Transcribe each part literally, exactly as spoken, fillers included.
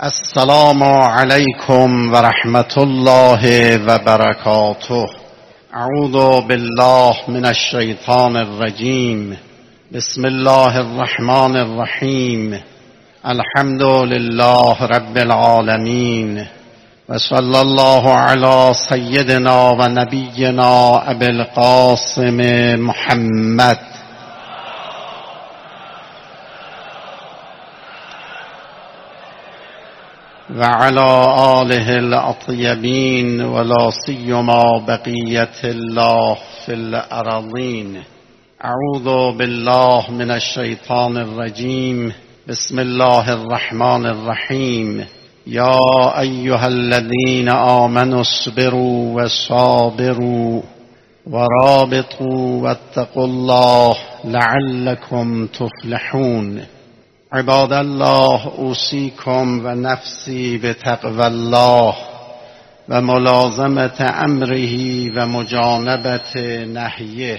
السلام علیکم و رحمت الله و برکاته. اعوذ بالله من الشیطان الرجیم. بسم الله الرحمن الرحیم. الحمد لله رب العالمین و صلی الله علی سیدنا و نبینا ابی القاسم محمد و علی آله الاطیبین و لا سیما بقیت الله فی الارضین. اعوذ بالله من الشیطان الرجیم. بسم الله الرحمن الرحیم. یا ایها الذین آمنوا اصبروا و صابروا و رابطوا واتقوا الله لعلکم تفلحون. عباد الله، اوصیکم و نفسی بتقوی الله و ملازمت امره و مجانبت نهیه.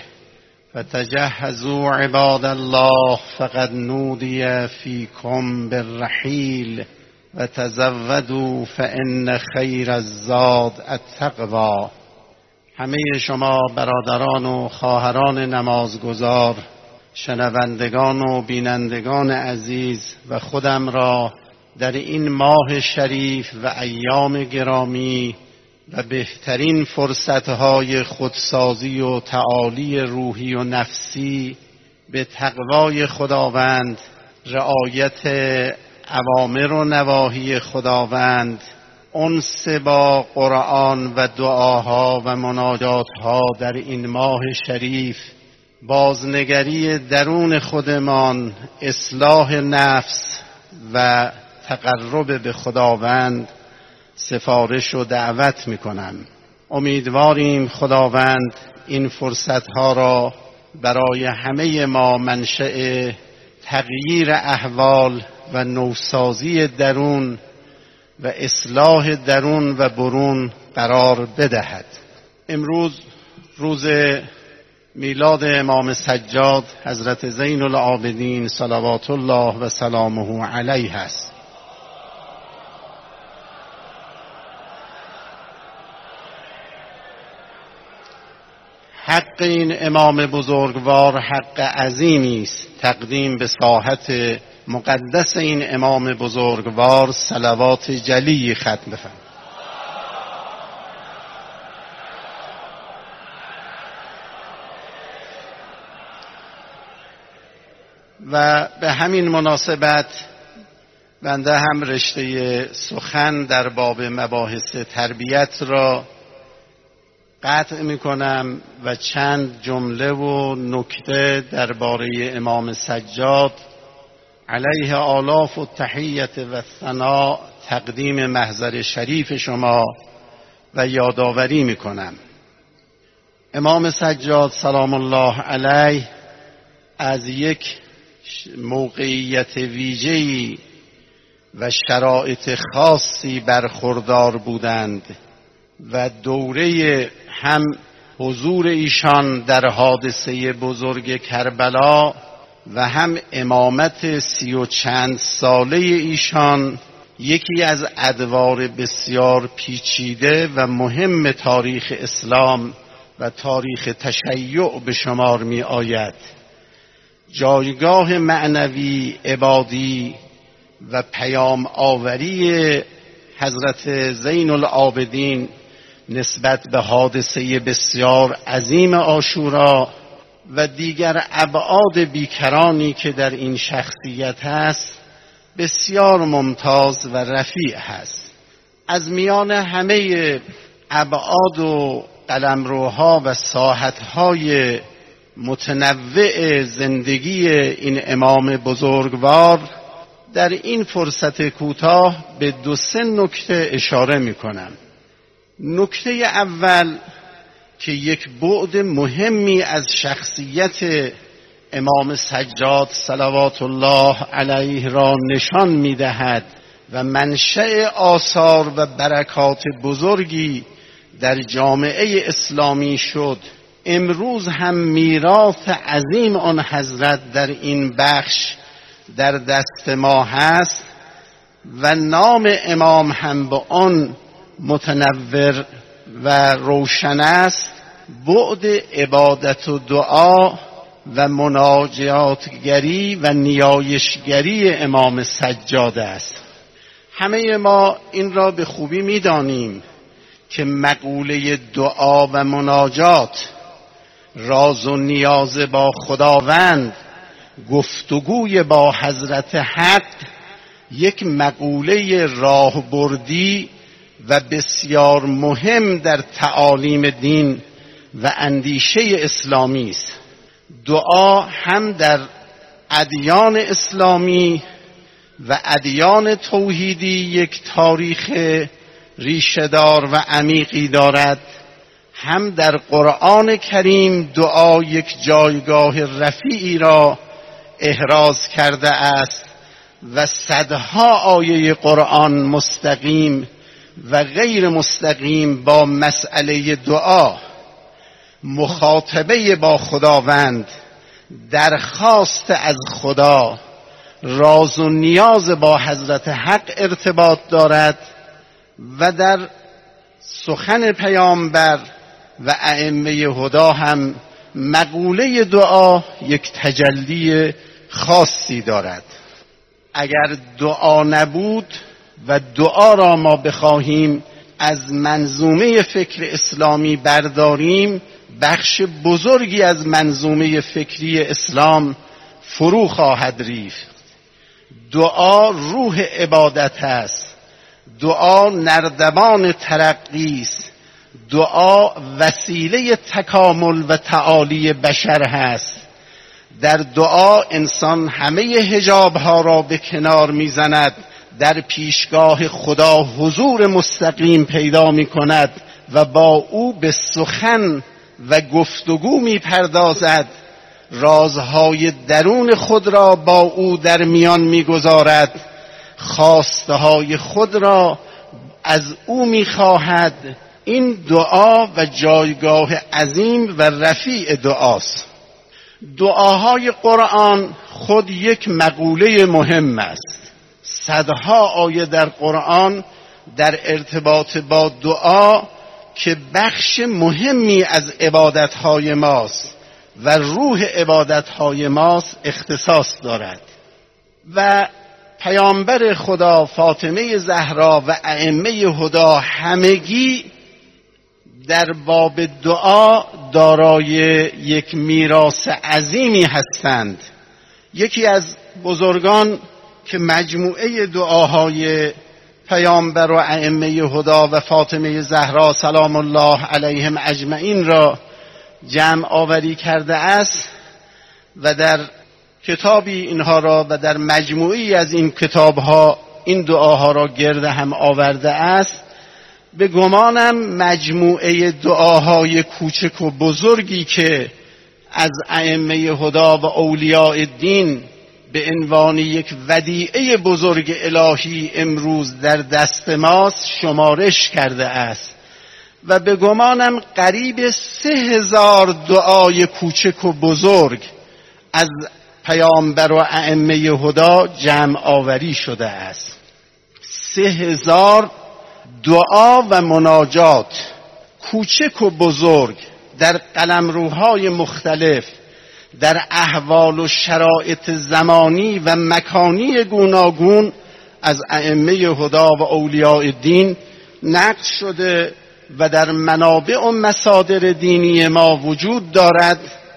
فتجهزوا عباد الله فقد نودی فیکم بالرحیل و تزودوا فان خیر الزاد التقوی. همه شما برادران و خواهران نمازگزار، شنوندگان و بینندگان عزیز و خودم را در این ماه شریف و ایام گرامی و بهترین فرصتهای خودسازی و تعالی روحی و نفسی به تقوای خداوند، رعایت اوامر و نواهی خداوند، انس با قرآن و دعاها و مناجاتها در این ماه شریف، بازنگری درون خودمان، اصلاح نفس و تقرب به خداوند سفارش و دعوت میکنم. امیدواریم خداوند این فرصتها را برای همه ما منشأ تغییر احوال و نوسازی درون و اصلاح درون و برون قرار بدهد. امروز روز میلاد امام سجاد حضرت زین العابدین صلوات الله و سلامه علیه است. حق این امام بزرگوار حق عظیمی است. تقدیم به ساحت مقدس این امام بزرگوار صلوات جلی ختم بفرمایید. و به همین مناسبت بنده هم رشته سخن در باب مباحث تربیت را قطع می کنم و چند جمله و نکته درباره امام سجاد علیه آلاف و تحیت و ثنا تقدیم محضر شریف شما و یادآوری می کنم. امام سجاد سلام الله علیه از یک موقعیت ویژه‌ای و شرایط خاصی برخوردار بودند و دوره هم حضور ایشان در حادثه بزرگ کربلا و هم امامت سی و چند ساله ایشان یکی از ادوار بسیار پیچیده و مهم تاریخ اسلام و تاریخ تشیع به شمار می آید. جایگاه معنوی، عبادی و پیام آوری حضرت زین العابدین نسبت به حادثه بسیار عظیم عاشورا و دیگر ابعاد بیکرانی که در این شخصیت هست بسیار ممتاز و رفیع هست. از میان همه ابعاد و قلمروها و ساحتهای متنوع زندگی این امام بزرگوار در این فرصت کوتاه به دو سه نکته اشاره می کنم. نکته اول که یک بعد مهمی از شخصیت امام سجاد صلوات الله علیه را نشان می دهد و منشأ آثار و برکات بزرگی در جامعه اسلامی شد، امروز هم میراث عظیم آن حضرت در این بخش در دست ما هست. و نام امام هم به آن متنور و روشن است، بعد عبادت و دعا و مناجاتگری و نیایشگری امام سجاد است. همه ما این را به خوبی می‌دانیم که مقوله دعا و مناجات، راز و نیاز با خداوند، گفتگوی با حضرت حق یک مقوله راهبردی و بسیار مهم در تعالیم دین و اندیشه اسلامی است. دعا هم در ادیان اسلامی و ادیان توحیدی یک تاریخ ریشه‌دار و عمیقی دارد، هم در قرآن کریم دعا یک جایگاه رفیعی را احراز کرده است و صدها آیه قرآن مستقیم و غیر مستقیم با مسئله دعا، مخاطبه با خداوند، درخواست از خدا، راز و نیاز با حضرت حق ارتباط دارد و در سخن پیامبر و ائمه هدی هم مقوله دعا یک تجلی خاصی دارد. اگر دعا نبود و دعا را ما بخواهیم از منظومه فکر اسلامی برداریم، بخش بزرگی از منظومه فکری اسلام فرو خواهد ریخت. دعا روح عبادت است، دعا نردبان ترقی است، دعا وسیله تکامل و تعالی بشر هست. در دعا انسان همه حجابها را به کنار میزند، در پیشگاه خدا حضور مستقیم پیدا می کند و با او به سخن و گفتگو می پردازد، رازهای درون خود را با او در میان می گذارد، خواسته های خود را از او می خواهد. این دعا و جایگاه عظیم و رفیع دعاست. دعاهای قرآن خود یک مقوله مهم است. صدها آیه در قرآن در ارتباط با دعا که بخش مهمی از عبادتهای ماست و روح عبادتهای ماست اختصاص دارد و پیامبر خدا، فاطمه زهرا و ائمه هدی همگی در باب دعا دارای یک میراث عظیمی هستند. یکی از بزرگان که مجموعه دعاهای پیامبر و ائمه هدی و فاطمه زهرا سلام الله علیهم اجمعین را جمع آوری کرده است و در کتابی اینها را و در مجموعی از این کتابها این دعاها را گرد هم آورده است، به گمانم مجموعه دعاهای کوچک و بزرگی که از ائمه هدی و اولیاء دین به عنوان یک ودیعه بزرگ الهی امروز در دست ماست شمارش کرده است و به گمانم قریب سه هزار دعای کوچک و بزرگ از پیامبر و ائمه هدی جمع آوری شده است. سه هزار دعا و مناجات کوچک و بزرگ در قلمروهای مختلف، در احوال و شرایط زمانی و مکانی گوناگون از ائمه هدی و اولیاء دین نقل شده و در منابع و مصادر دینی ما وجود دارد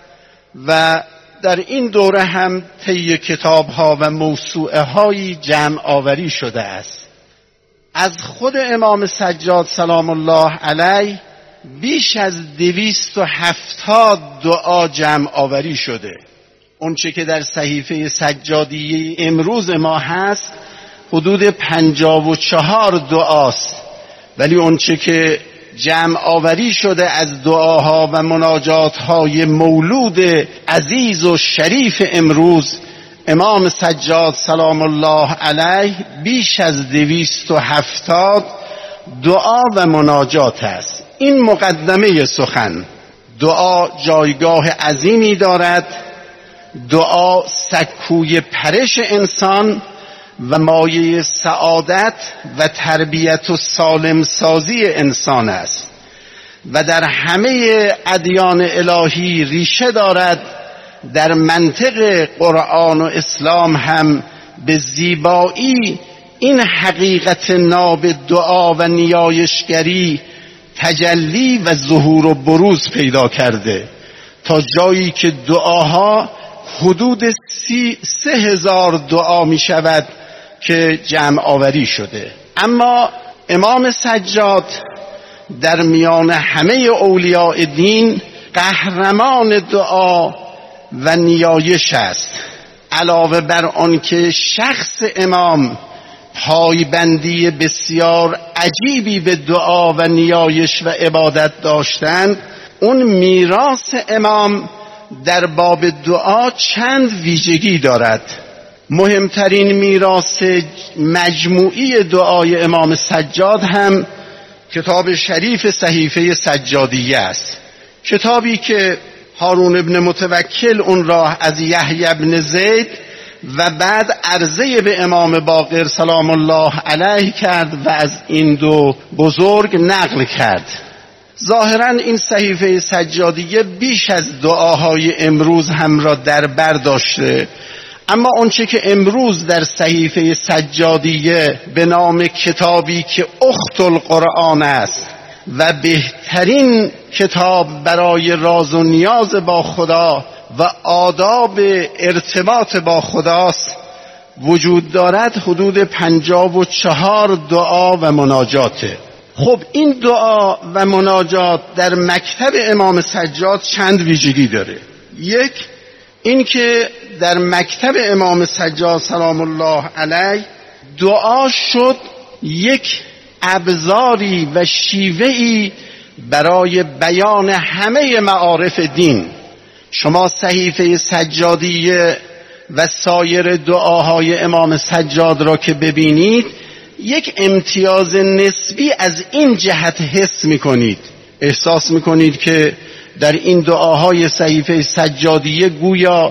و در این دوره هم طی کتاب‌ها و موسوعه‌هایی جمع آوری شده است. از خود امام سجاد سلام الله علیه بیش از دویست و هفتاد دعا جمع آوری شده. اون چه که در صحیفه سجادیه امروز ما هست حدود پنجاه و چهار دعاست، ولی اون چه که جمع آوری شده از دعاها و مناجاتهای مولود عزیز و شریف امروز امام سجاد سلام الله علیه بیش از دویست و هفتاد دعا و مناجات است. این مقدمه سخن. دعا جایگاه عظیمی دارد. دعا سکوی پرش انسان و مایه سعادت و تربیت و سالم سازی انسان است و در همه ادیان الهی ریشه دارد. در منطق قرآن و اسلام هم به زیبایی این حقیقت ناب دعا و نیایشگری تجلی و ظهور و بروز پیدا کرده، تا جایی که دعاها حدود سی سه هزار دعا می شود که جمع آوری شده. اما امام سجاد در میان همه اولیاء دین قهرمان دعا و نیایش است. علاوه بر آن که شخص امام پایبندی بسیار عجیبی به دعا و نیایش و عبادت داشتند، اون میراث امام در باب دعا چند ویژگی دارد. مهمترین میراث مجموعی دعای امام سجاد هم کتاب شریف صحیفه سجادیه است، کتابی که هارون ابن متوکل اون را از یحیی ابن زید و بعد عرضه به امام باقر سلام الله علیه کرد و از این دو بزرگ نقل کرد. ظاهرا این صحیفه سجادیه بیش از دعاهای امروز هم را در بر داشته، اما آنچه که امروز در صحیفه سجادیه به نام کتابی که اخت القرآن است و بهترین کتاب برای راز و نیاز با خدا و آداب ارتباط با خداست وجود دارد، حدود پنجاه و چهار دعا و مناجاته. خب این دعا و مناجات در مکتب امام سجاد چند ویژگی داره. یک، این که در مکتب امام سجاد سلام الله علیه دعا شد یک ابزاری و شیوهی برای بیان همه معارف دین. شما صحیفه سجادیه و سایر دعاهای امام سجاد را که ببینید، یک امتیاز نسبی از این جهت حس میکنید، احساس میکنید که در این دعاهای صحیفه سجادیه گویا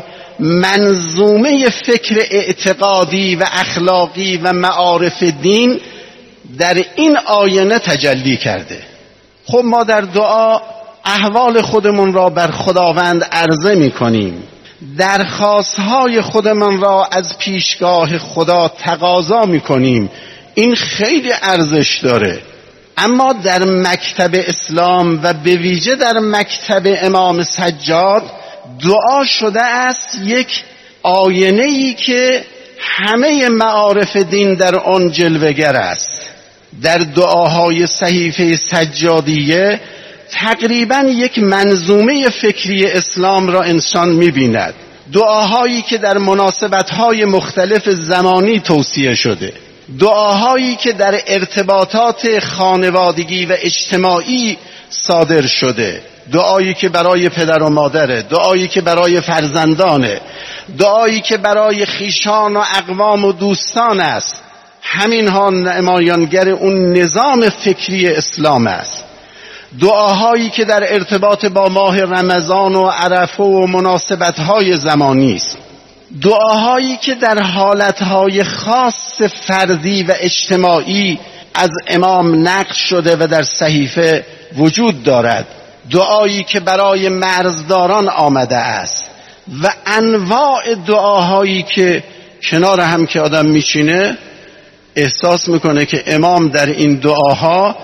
منظومه فکر اعتقادی و اخلاقی و معارف دین در این آینه تجلی کرده. خب ما در دعا احوال خودمون را بر خداوند عرضه می کنیم، درخواستهای خودمون را از پیشگاه خدا تقاضا می کنیم، این خیلی ارزش داره. اما در مکتب اسلام و به ویژه در مکتب امام سجاد دعا شده است یک آینه‌ای که همه معارف دین در آن جلوه‌گر است. در دعاهای صحیفه سجادیه تقریبا یک منظومه فکری اسلام را انسان می‌بیند. دعاهایی که در مناسبت‌های مختلف زمانی توصیه شده، دعاهایی که در ارتباطات خانوادگی و اجتماعی صادر شده، دعایی که برای پدر و مادره، دعایی که برای فرزندانه، دعایی که برای خیشان و اقوام و دوستان است، همین ها نمایانگر اون نظام فکری اسلام است. دعاهایی که در ارتباط با ماه رمضان و عرفه و مناسبت‌های زمانی است، دعاهایی که در حالتهای خاص فردی و اجتماعی از امام نقل شده و در صحیفه وجود دارد، دعایی که برای مرزداران آمده است و انواع دعاهایی که کنار هم که آدم میشینه احساس میکنه که امام در این دعاها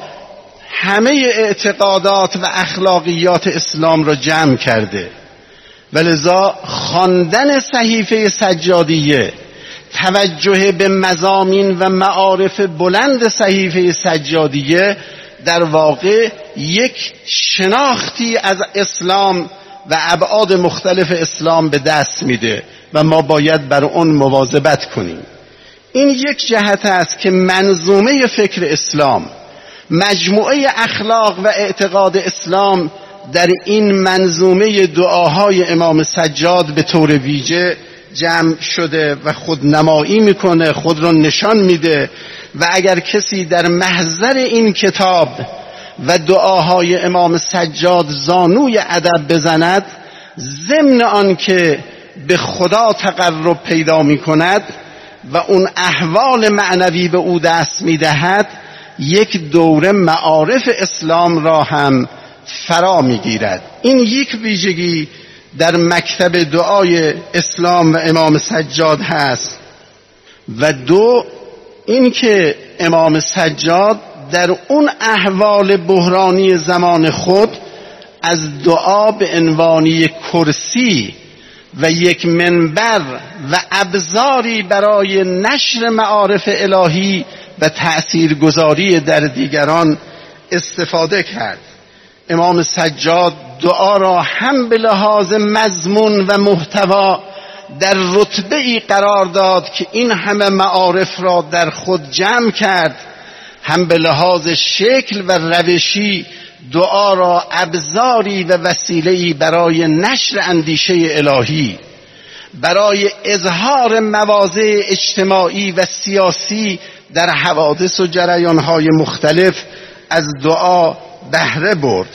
همه اعتقادات و اخلاقیات اسلام را جمع کرده. ولذا خواندن صحیفه سجادیه، توجه به مضامین و معارف بلند صحیفه سجادیه در واقع یک شناختی از اسلام و ابعاد مختلف اسلام به دست میده و ما باید بر اون مواظبت کنیم. این یک جهت است که منظومه فکر اسلام، مجموعه اخلاق و اعتقاد اسلام در این منظومه دعاهای امام سجاد به طور ویژه جمع شده و خودنمایی میکنه، خود را نشان میده. و اگر کسی در محضر این کتاب و دعاهای امام سجاد زانوی ادب بزند، ضمن آن که به خدا تقرب پیدا میکند و اون احوال معنوی به او دست میدهد، یک دوره معارف اسلام را هم فرا میگیرد. این یک ویژگی در مکتب دعای اسلام و امام سجاد هست. و دو، این که امام سجاد در اون احوال بحرانی زمان خود از دعا به عنوان یک کرسی و یک منبر و ابزاری برای نشر معارف الهی و تأثیرگذاری در دیگران استفاده کرد. امام سجاد دعا را هم به لحاظ مضمون و محتوا در رتبه ای قرار داد که این همه معارف را در خود جمع کرد، هم به لحاظ شکل و روشی دعا را ابزاری و وسیله‌ای برای نشر اندیشه الهی، برای اظهار مواضع اجتماعی و سیاسی در حوادث و جریان‌های مختلف از دعا بهره برد.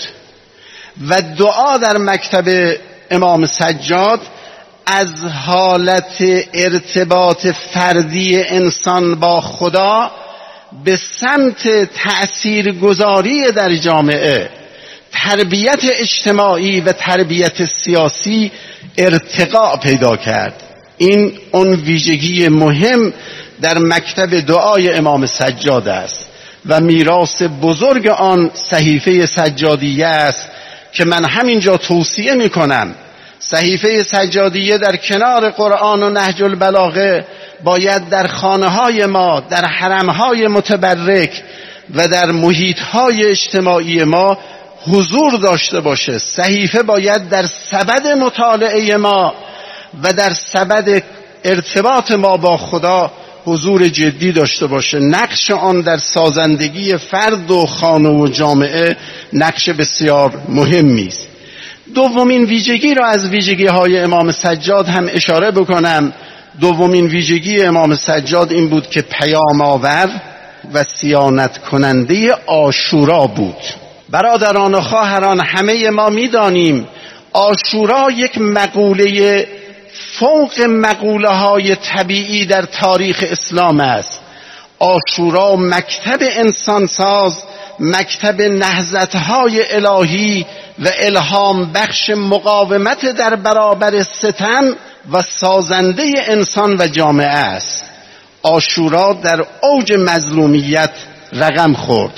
و دعا در مکتب امام سجاد از حالت ارتباط فردی انسان با خدا به سمت تأثیرگذاری در جامعه، تربیت اجتماعی و تربیت سیاسی ارتقا پیدا کرد. این اون ویژگی مهم در مکتب دعای امام سجاد است و میراث بزرگ آن صحیفه سجادیه است که من همینجا توصیه می کنم. صحیفه سجادیه در کنار قرآن و نهج البلاغه باید در خانه های ما، در حرم های متبرک و در محیط های اجتماعی ما حضور داشته باشه. صحیفه باید در سبد مطالعه ما و در سبد ارتباط ما با خدا حضور جدی داشته باشه. نقش آن در سازندگی فرد و خانه و جامعه نقش بسیار مهمی است. دومین ویژگی را از ویژگی های امام سجاد هم اشاره بکنم. دومین ویژگی امام سجاد این بود که پیام آور و صیانت کننده عاشورا بود. برادران و خواهران، همه ما میدانیم عاشورا یک مقوله فوق مقوله های طبیعی در تاریخ اسلام است. عاشورا مکتب انسانساز، مکتب نهضت‌های الهی و الهام بخش مقاومت در برابر ستم و سازنده انسان و جامعه است. عاشورا در اوج مظلومیت رقم خورد.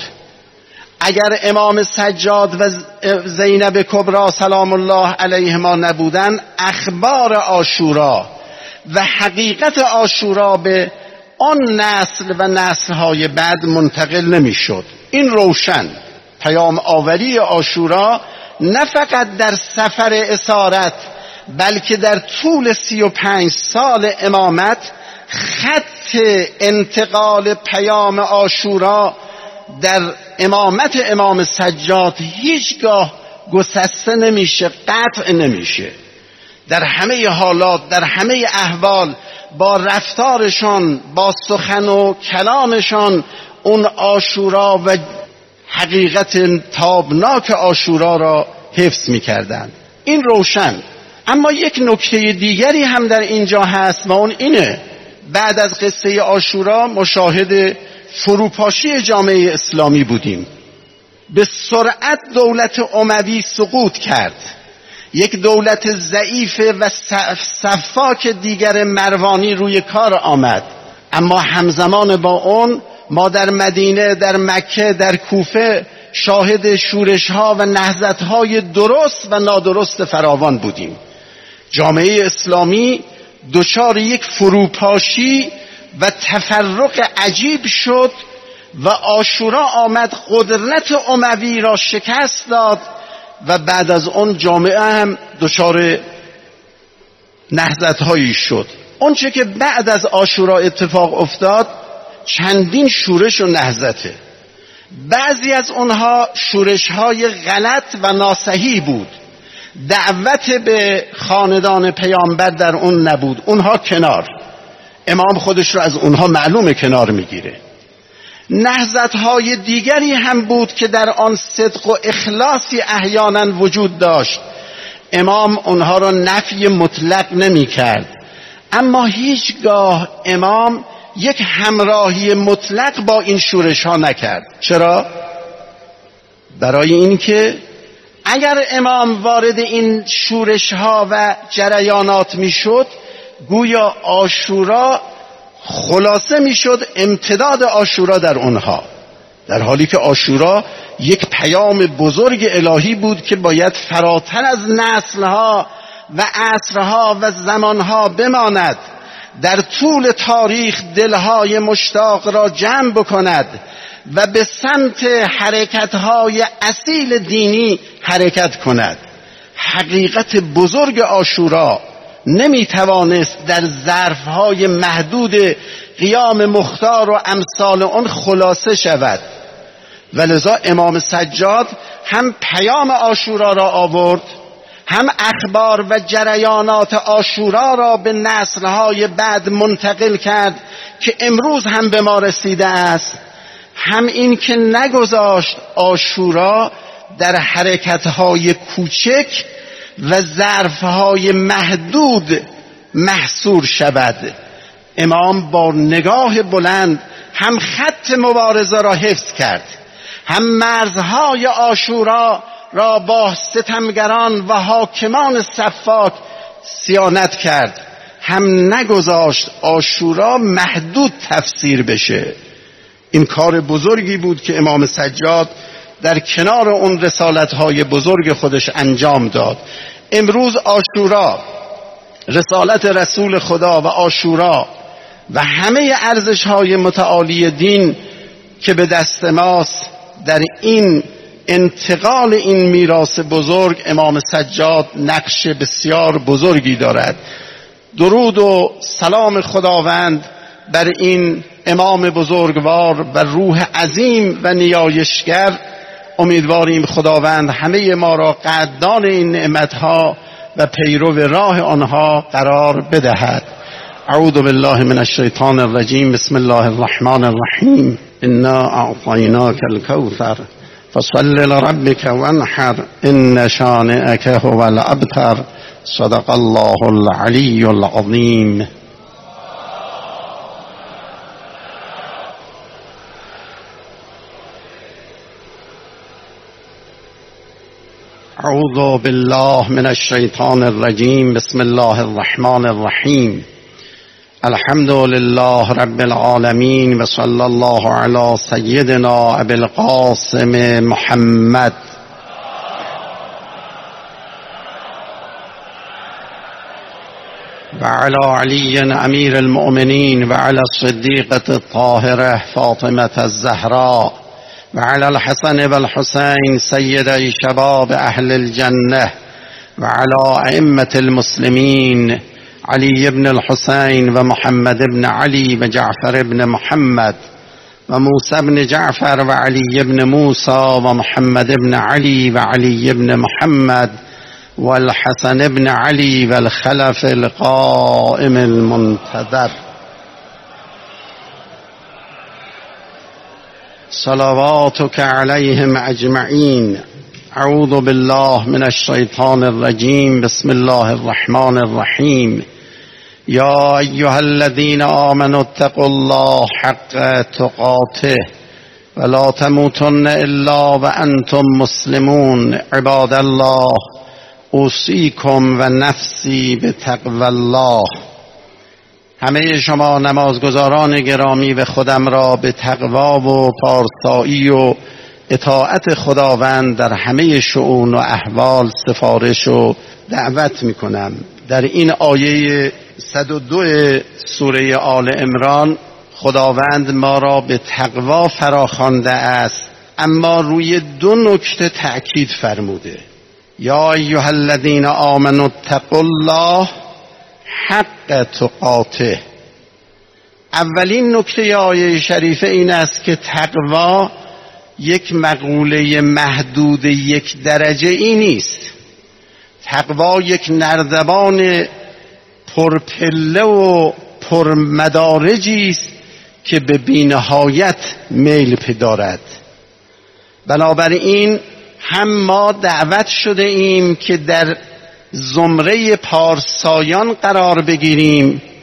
اگر امام سجاد و زینب کبری سلام الله علیهما نبودن، اخبار عاشورا و حقیقت عاشورا به آن نسل و نسل‌های بعد منتقل نمی‌شد. این روشن. پیام آوری عاشورا نه فقط در سفر اسارت بلکه در طول سی و پنج سال امامت خط انتقال پیام عاشورا در امامت امام سجاد هیچگاه گسسته نمیشه، قطع نمیشه. در همه حالات، در همه احوال، با رفتارشان، با سخن و کلامشان اون عاشورا و حقیقت تابناک عاشورا را حفظ می‌کردند. این روشن. اما یک نکته دیگری هم در اینجا هست و اون اینه: بعد از قصه عاشورا مشاهد فروپاشی جامعه اسلامی بودیم. به سرعت دولت اموی سقوط کرد. یک دولت ضعیف و صفاک دیگر مروانی روی کار آمد. اما همزمان با اون ما در مدینه، در مکه، در کوفه شاهد شورش‌ها و نهضت‌های درست و نادرست فراوان بودیم. جامعه اسلامی دچار یک فروپاشی و تفرق عجیب شد و عاشورا آمد قدرت اموی را شکست داد و بعد از اون جامعه هم دچار نهضت‌هایی شد. اون چه که بعد از عاشورا اتفاق افتاد چندین شورش و نهضته. بعضی از اونها شورش‌های غلط و ناصحیح بود. دعوت به خاندان پیامبر در اون نبود. اونها کنار. امام خودش رو از اونها معلومه کنار میگیره. نهضت‌های دیگری هم بود که در آن صدق و اخلاصی احیانا وجود داشت. امام اونها را نفی مطلق نمی کرد، اما هیچگاه امام یک همراهی مطلق با این شورش ها نکرد. چرا؟ برای اینکه اگر امام وارد این شورش ها و جریانات میشد، گویا عاشورا خلاصه میشد امتداد عاشورا در اونها، در حالی که عاشورا یک پیام بزرگ الهی بود که باید فراتر از نسلها و عصرها و زمانها بماند، در طول تاریخ دلهای مشتاق را جمع بکند و به سمت حرکتهای اصیل دینی حرکت کند. حقیقت بزرگ عاشورا نمیتوانست در ظرفهای محدود قیام مختار و امثال آن خلاصه شود، ولذا امام سجاد هم پیام عاشورا را آورد، هم اخبار و جریانات عاشورا را به نسل‌های بعد منتقل کرد که امروز هم به ما رسیده است، هم این که نگذاشت عاشورا در حرکت‌های کوچک و ظرف‌های محدود محصور شود. امام با نگاه بلند هم خط مبارزه را حفظ کرد، هم مرزهای عاشورا را با ستمگران و حاکمان صفاک صیانت کرد، هم نگذاشت عاشورا محدود تفسیر بشه. این کار بزرگی بود که امام سجاد در کنار اون رسالت‌های بزرگ خودش انجام داد. امروز عاشورا، رسالت رسول خدا و عاشورا و همه ارزش‌های متعالی دین که به دست ماست، در این انتقال این میراث بزرگ امام سجاد نقش بسیار بزرگی دارد. درود و سلام خداوند بر این امام بزرگوار و روح عظیم و نیایشگر. امیدواریم خداوند همه ما را قدردان این نعمتها و پیرو راه آنها قرار بدهد. اعوذ بالله من الشیطان الرجیم. بسم الله الرحمن الرحیم. انا اعطیناک الکوثر فصل لربک وانحر ان شانئک هو الابتر. صدق الله العلی العظیم. اعوذ بالله من الشیطان الرجیم. بسم الله الرحمن الرحیم. الحمد لله رب العالمین و صلی الله علی سیدنا ابی القاسم محمد و علی علی امیر المؤمنین و علی الصدیقة الطاهرة فاطمة الزهراء و علی الحسن و الحسین سیدی شباب اهل الجنة و علی ائمة المسلمین علی بن الحسین و محمد بن علی و جعفر بن محمد و موسی بن جعفر و علی بن موسی و محمد بن علی و علی بن محمد و الحسن بن علی و الخلف القائم المنتظر. صلواتك عليهم اجمعین. اعوذ بالله من الشیطان الرجیم. بسم الله الرحمن الرحیم. یا ایها الذین آمنوا اتقوا الله حق تقاته ولا تموتن الا وانتم مسلمون. عباد الله اوصیکم و نفسی بتقوی الله. همه شما نمازگزاران گرامی و خودم را به تقوا و پارسایی و اطاعت خداوند در همه شؤون و احوال سفارش و دعوت می کنم. در این آیه صد و دو سوره آل عمران خداوند ما را به تقوا فراخوانده است، اما روی دو نکته تأکید فرموده. یا ایها الذین آمنوا اتقوا الله حق تقاته. اولین نکته آیه شریفه این است که تقوا یک مقوله محدود یک درجه ای نیست. تقوا یک نردبان پرپله و پرمدارجی است که به بی‌نهایت میل پدارد. بنابراین هم ما دعوت شده ایم که در زمره پارسایان قرار بگیریم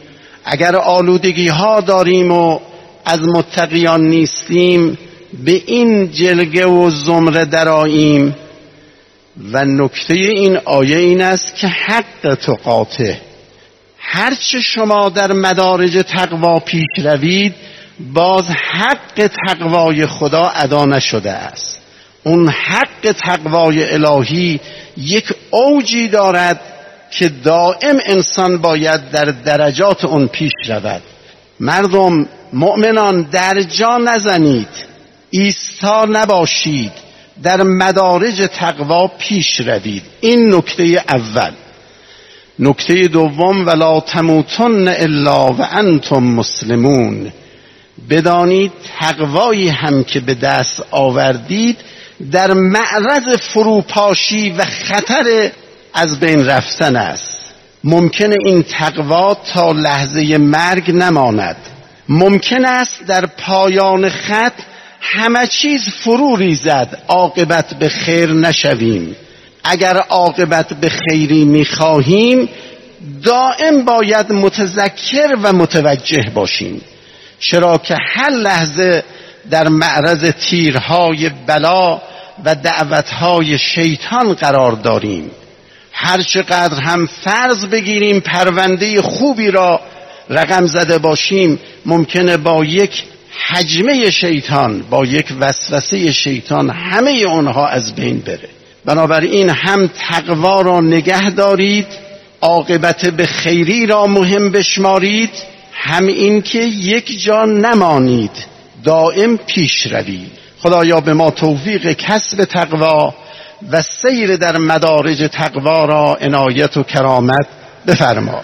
اگر آلودگی ها داریم و از متقیان نیستیم به این جلگه و زمره درآییم. و نکته این آیه این است که حق تقاته، هرچه شما در مدارج تقوا پیش روید باز حق تقوای خدا ادا نشده است. اون حق تقوای الهی یک اوجی دارد که دائم انسان باید در درجات اون پیش رود. مردم مؤمنان در جا نزنید، ایستا نباشید، در مدارج تقوا پیش روید. این نکته اول. نکته دوم ولا تموتن الا و انتم مسلمون، بدانید تقوایی هم که به دست آوردید در معرض فروپاشی و خطر از بین رفتن است. ممکن این تقوا تا لحظه مرگ نماند، ممکن است در پایان خط همه چیز فرو ریزد، عاقبت به خیر نشویم. اگر عاقبت به خیری میخواهیم دائم باید متذکر و متوجه باشیم، چرا که هر لحظه در معرض تیرهای بلا و دعوتهای شیطان قرار داریم. هر چقدر هم فرض بگیریم پرونده خوبی را رقم زده باشیم، ممکنه با یک حجمه شیطان، با یک وسوسه شیطان همه اونها از بین بره. بنابراین هم تقوا را نگه دارید، عاقبت به خیری را مهم بشمارید، هم این که یک جا نمانید، دائم پیش روید. خدایا به ما توفیق کسب تقوا و سیر در مدارج تقوا را عنایت و کرامت بفرما.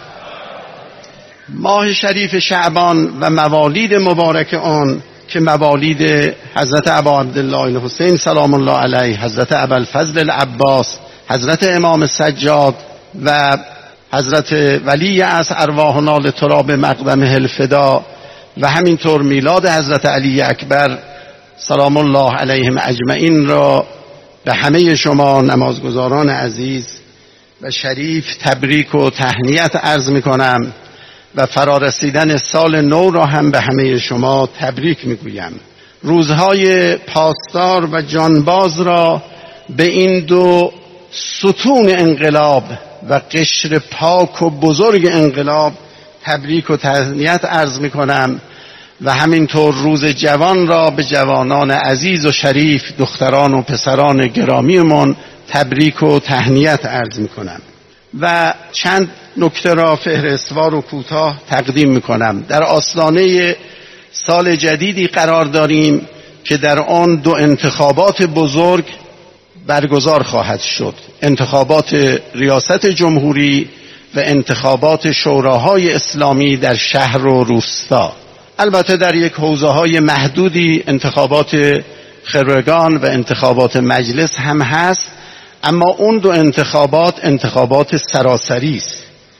ماه شریف شعبان و موالید مبارک آن که موالید حضرت ابا عبدالله الحسین سلام الله علیه، حضرت ابوالفضل العباس، حضرت امام سجاد و حضرت ولی از ارواحنا لتراب مقدمه الفدا و همینطور میلاد حضرت علی اکبر سلام الله علیهم اجمعین را به همه شما نمازگزاران عزیز و شریف تبریک و تهنیت عرض می کنم و فرارسیدن سال نو را هم به همه شما تبریک می گویم. روزهای پاسدار و جانباز را به این دو ستون انقلاب و قشر پاک و بزرگ انقلاب تبریک و تهنیت عرض می کنم و همینطور روز جوان را به جوانان عزیز و شریف، دختران و پسران گرامیمان تبریک و تهنیت عرض می کنم و چند نکته را فهرستوار و کوتاه تقدیم می کنم. در آستانه سال جدیدی قرار داریم که در آن دو انتخابات بزرگ برگزار خواهد شد، انتخابات ریاست جمهوری و انتخابات شوراهای اسلامی در شهر و روستا. البته در یک حوزه‌های محدودی انتخابات خبرگان و انتخابات مجلس هم هست، اما اون دو انتخابات انتخابات سراسری است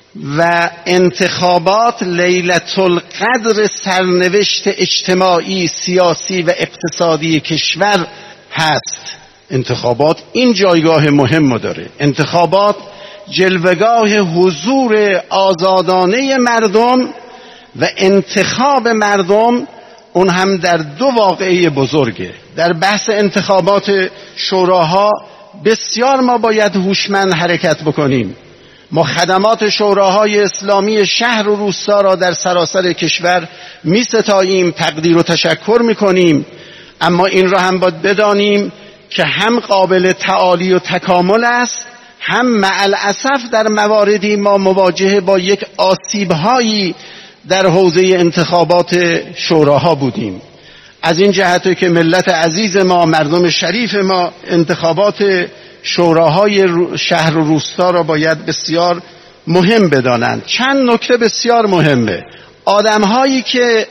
و انتخابات لیلة القدر سرنوشت اجتماعی، سیاسی و اقتصادی کشور هست. انتخابات این جایگاه مهم داره. انتخابات جلوگاه حضور آزادانه مردم و انتخاب مردم، اون هم در دو واقعه بزرگه. در بحث انتخابات شوراها بسیار ما باید هوشمند حرکت بکنیم. ما خدمات شوراهای اسلامی شهر و روستا را در سراسر کشور می ستاییم، تقدیر و تشکر می کنیم، اما این را هم باید بدانیم که هم قابل تعالی و تکامل است، هم مع الاسف در مواردی ما مواجه با یک آسیب‌هایی در حوزه انتخابات شوراها بودیم. از این جهت که ملت عزیز ما، مردم شریف ما، انتخابات شوراهای شهر و روستا را باید بسیار مهم بدانند. چند نکته بسیار مهمه. آدم‌هایی که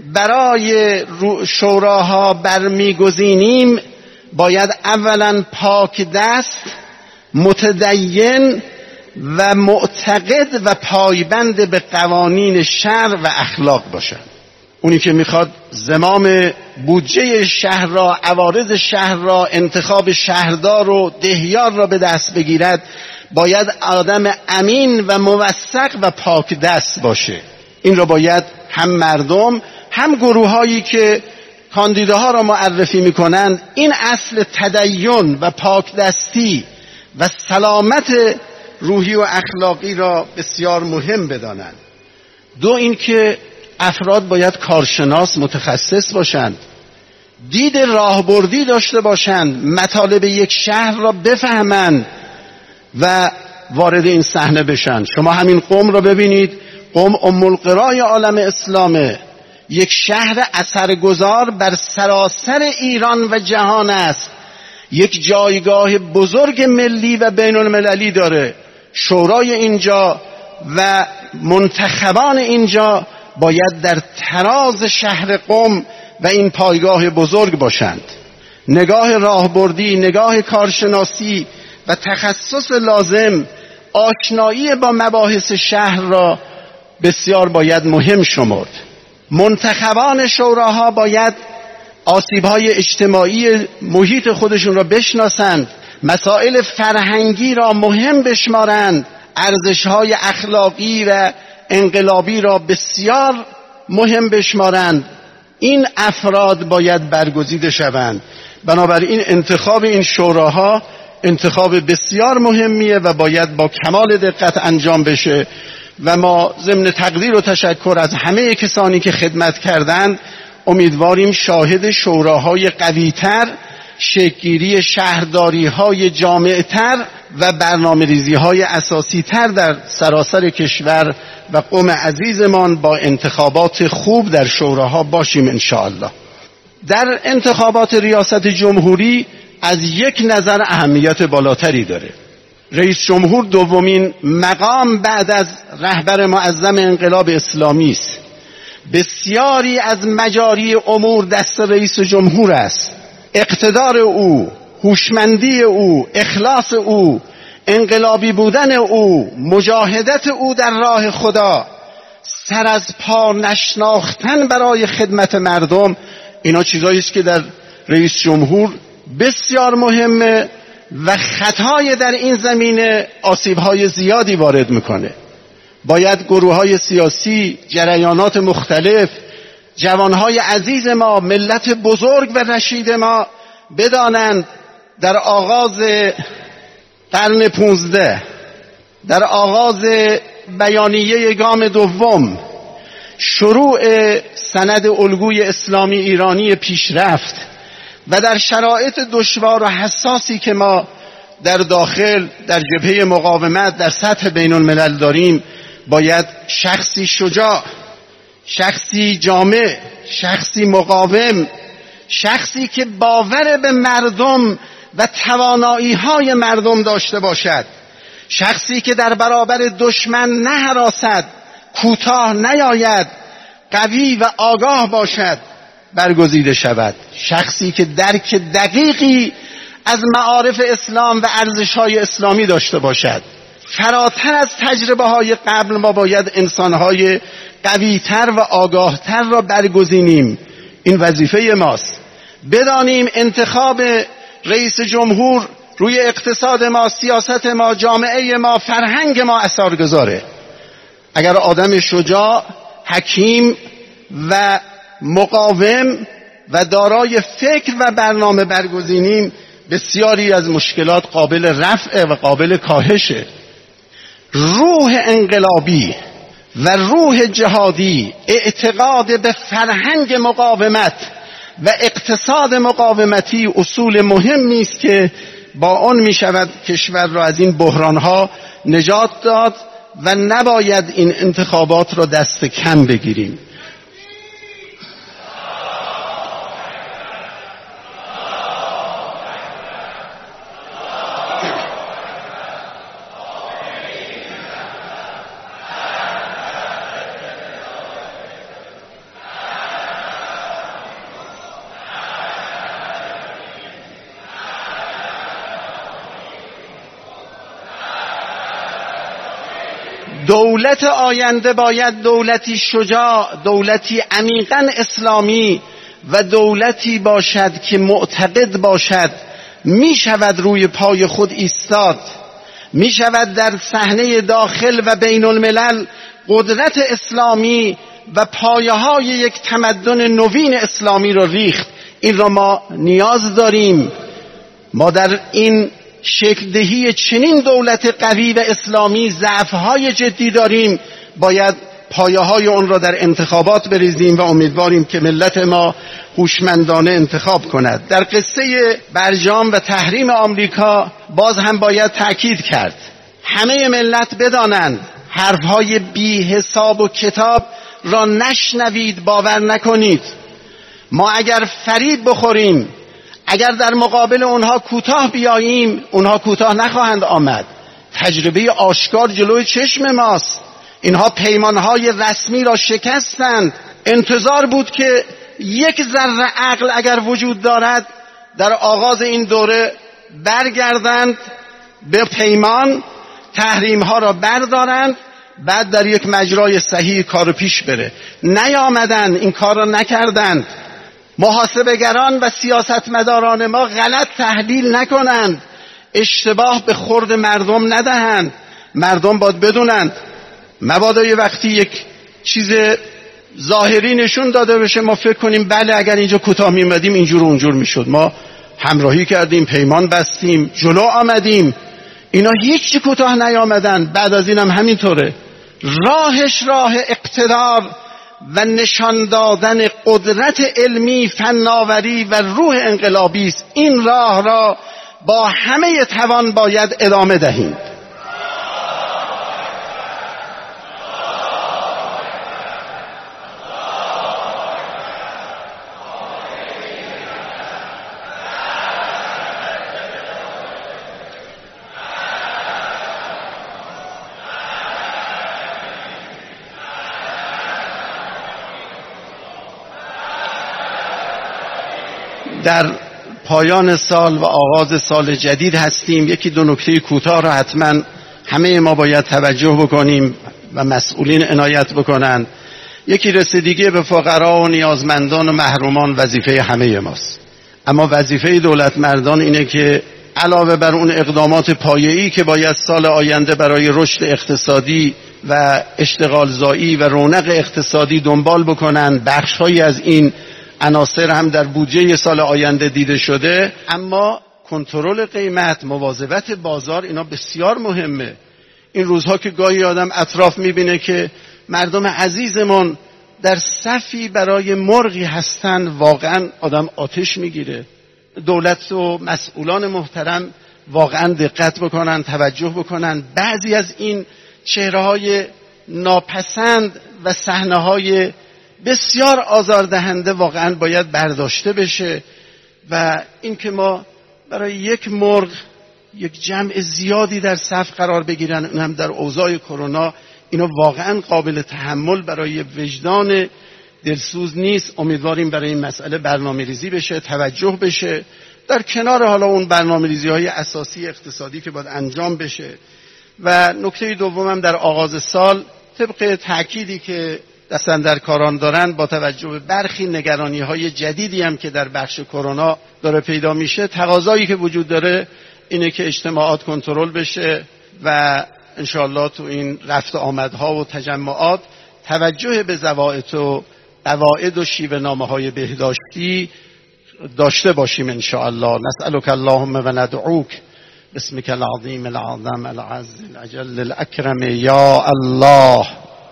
برای شوراها برمیگزینیم باید اولا پاک دست، متدین و معتقد و پایبند به قوانین شرع و اخلاق باشند. اونی که میخواد زمام بودجه شهر را، عوارض شهر را، انتخاب شهردار و دهیار را به دست بگیرد باید آدم امین و موثق و پاک دست باشه. این را باید هم مردم هم گروه هایی که کاندیداها را معرفی میکنند این اصل تدین و پاکدستی و سلامت روحی و اخلاقی را بسیار مهم بدانند. دو اینکه افراد باید کارشناس متخصص باشند، دید راهبردی داشته باشند، مطالب یک شهر را بفهمند و وارد این صحنه بشن. شما همین قم را ببینید، قم ام القرای عالم اسلامه، یک شهر اثرگذار بر سراسر ایران و جهان است، یک جایگاه بزرگ ملی و بین المللی داره. شورای اینجا و منتخبان اینجا باید در تراز شهر قم و این پایگاه بزرگ باشند. نگاه راهبردی، نگاه کارشناسی و تخصص لازم، آشنایی با مباحث شهر را بسیار باید مهم شمرد. منتخبان شوراها باید آسیب‌های اجتماعی محیط خودشون را بشناسند، مسائل فرهنگی را مهم بشمارند، ارزش‌های اخلاقی و انقلابی را بسیار مهم بشمارند. این افراد باید برگزیده شوند. بنابراین انتخاب این شوراها انتخاب بسیار مهمیه و باید با کمال دقت انجام بشه و ما ضمن تقدیر و تشکر از همه کسانی که خدمت کردند امیدواریم شاهد شوراهای قوی‌تر، شکل‌گیری شهرداری‌های جامع‌تر و برنامه‌ریزی‌های اساسی‌تر در سراسر کشور و قوم عزیزمان با انتخابات خوب در شوراها باشیم انشاءالله. در انتخابات ریاست جمهوری از یک نظر اهمیت بالاتری داره. رئیس جمهور دومین مقام بعد از رهبر معظم انقلاب اسلامی است. بسیاری از مجاری امور دست رئیس جمهور است. اقتدار او، هوشمندی او، اخلاص او، انقلابی بودن او، مجاهدت او در راه خدا، سر از پا نشناختن برای خدمت مردم، اینا چیزایی است که در رئیس جمهور بسیار مهمه و خطای در این زمینه آسیب‌های زیادی وارد میکنه. باید گروه‌های سیاسی، جریانات مختلف، جوانهای عزیز ما، ملت بزرگ و رشید ما بدانند در آغاز قرن پونزده، در آغاز بیانیه گام دوم، شروع سند الگوی اسلامی ایرانی پیشرفت و در شرایط دشوار و حساسی که ما در داخل، در جبهه مقاومت، در سطح بین الملل داریم، باید شخصی شجاع، شخصی جامع، شخصی مقاوم، شخصی که باور به مردم و توانایی‌های مردم داشته باشد، شخصی که در برابر دشمن نهراسد، کوتاه نیاید، قوی و آگاه باشد، برگزیده شود. شخصی که درک دقیقی از معارف اسلام و ارزش‌های اسلامی داشته باشد. فراتر از تجربه های قبل ما باید انسان‌های قوی‌تر و آگاه‌تر را برگزینیم. این وظیفه ماست. بدانیم انتخاب رئیس جمهور روی اقتصاد ما، سیاست ما، جامعه ما، فرهنگ ما اثر گذاره. اگر آدم شجاع، حکیم و مقاوم و دارای فکر و برنامه برگزینیم، بسیاری از مشکلات قابل رفع و قابل کاهشه. روح انقلابی و روح جهادی، اعتقاد به فرهنگ مقاومت و اقتصاد مقاومتی اصول مهمی است که با آن می شود کشور را از این بحرانها نجات داد و نباید این انتخابات را دست کم بگیریم. دولت آینده باید دولتی شجاع، دولتی عمیقاً اسلامی و دولتی باشد که معتقد باشد می شود روی پای خود ایستاد، می شود در صحنه داخل و بین الملل قدرت اسلامی و پایه های یک تمدن نوین اسلامی رو ریخت. این را ما نیاز داریم. ما در این شکل دهی چنین دولت قوی و اسلامی ضعف‌های جدی داریم. باید پایه های اون را در انتخابات بریزیم و امیدواریم که ملت ما هوشمندانه انتخاب کند. در قصه برجام و تحریم آمریکا باز هم باید تأکید کرد همه ملت بدانند حرفهای بی حساب و کتاب را نشنوید، باور نکنید. ما اگر فریب بخوریم، اگر در مقابل اونها کوتاه بیاییم، اونها کوتاه نخواهند آمد. تجربه آشکار جلوی چشم ماست. اینها پیمانهای رسمی را شکستند. انتظار بود که یک ذره عقل اگر وجود دارد در آغاز این دوره برگردند به پیمان، تحریمها را بردارند، بعد در یک مجرای صحیح کار پیش بره. نیامدند، این کار را نکردند. محاسبه‌گران و سیاستمداران ما غلط تحلیل نکنند، اشتباه به خورد مردم ندهند. مردم باید بدونند. مبادا یه وقتی یک چیز ظاهری نشون داده بشه ما فکر کنیم بله اگر اینجا کوتاه میمدیم اینجور اونجور میشد. ما همراهی کردیم، پیمان بستیم، جلو آمدیم. اینا هیچ کوتاه نیامدن. بعد از اینم هم همینطوره. راهش راه اقتدار و نشان دادن قدرت علمی، فناوری و روح انقلابی است. این راه را با همه توان باید ادامه دهیم. در پایان سال و آغاز سال جدید هستیم. یکی دو نکته کوتاه را حتما همه ما باید توجه بکنیم و مسئولین عنایت بکنند. یکی رسیدگی به فقرا و نیازمندان و محرومان وظیفه همه ماست. اما وظیفه دولت مردان اینه که علاوه بر اون اقدامات پایه‌ای که باید سال آینده برای رشد اقتصادی و اشتغال زایی و رونق اقتصادی دنبال بکنند، بخش‌هایی از این عناصر هم در بودجه سال آینده دیده شده، اما کنترل قیمت، مواظبت بازار، اینا بسیار مهمه. این روزها که گاهی آدم اطراف میبینه که مردم عزیزمون در صفی برای مرغی هستن، واقعا آدم آتش میگیره. دولت و مسئولان محترم واقعا دقت بکنن، توجه بکنن. بعضی از این چهره‌های ناپسند و صحنه‌های بسیار آزاردهنده واقعا باید برداشته بشه و این که ما برای یک مرغ یک جمع زیادی در صف قرار بگیرن، اون هم در اوضاع کرونا، اینا واقعا قابل تحمل برای وجدان دلسوز نیست. امیدواریم برای این مسئله برنامه ریزی بشه، توجه بشه، در کنار حالا اون برنامه ریزی های اساسی اقتصادی که باید انجام بشه. و نکته دومم در آغاز سال، طبق تأکیدی که دستن در کاران دارن، با توجه به برخی نگرانی های جدیدی هم که در بخش کرونا داره پیدا میشه، تقاضایی که وجود داره اینه که اجتماعات کنترل بشه و انشاءالله تو این رفت آمدها و تجمعات توجه به ضوابط و قواعد و شیوه نامه های بهداشتی داشته باشیم انشاءالله. نسألك اللهم و ندعوک باسمك العظیم العظم العز الاجل الاکرم یا الله.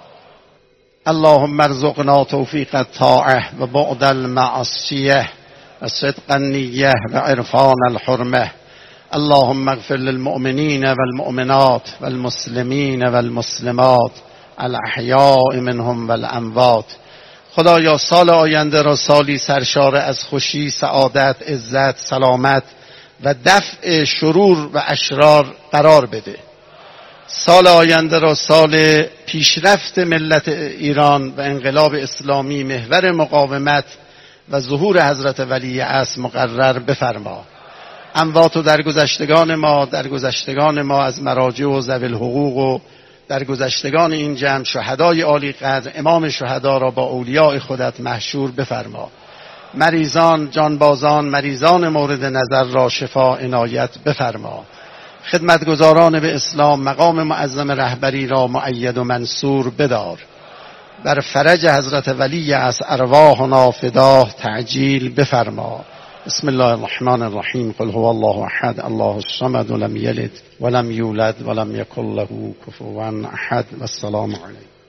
اللهم ارزقنا توفیق الطاعه و بعد المعصیه و صدق النیه و عرفان الحرمه. اللهم اغفر للمؤمنین والمؤمنات والمسلمین والمسلمات الاحیاء منهم والاموات. خدایا سال آینده را سالی سرشار از خوشی، سعادت، عزت، سلامت و دفع شرور و اشرار قرار بده. سال آینده را سال پیشرفت ملت ایران و انقلاب اسلامی محور مقاومت و ظهور حضرت ولی عصر مقرر بفرما. اموات و درگذشتگان ما، درگذشتگان ما از مراجع و ذوی الحقوق و درگذشتگان این جمع شهدای عالی قدر امام شهدا را با اولیاء خودت محشور بفرما. مریضان، جانبازان، مریضان مورد نظر را شفا عنایت بفرما. خدمتگزاران به اسلام مقام معظم رهبری را مؤید و منصور بدار. بر فرج حضرت ولی از ارواحنا فداه تعجیل بفرما. بسم الله الرحمن الرحیم. قل هو الله احد الله الصمد لم یلد ولم یولد ولم یکن له کفوا احد. والسلام علیکم.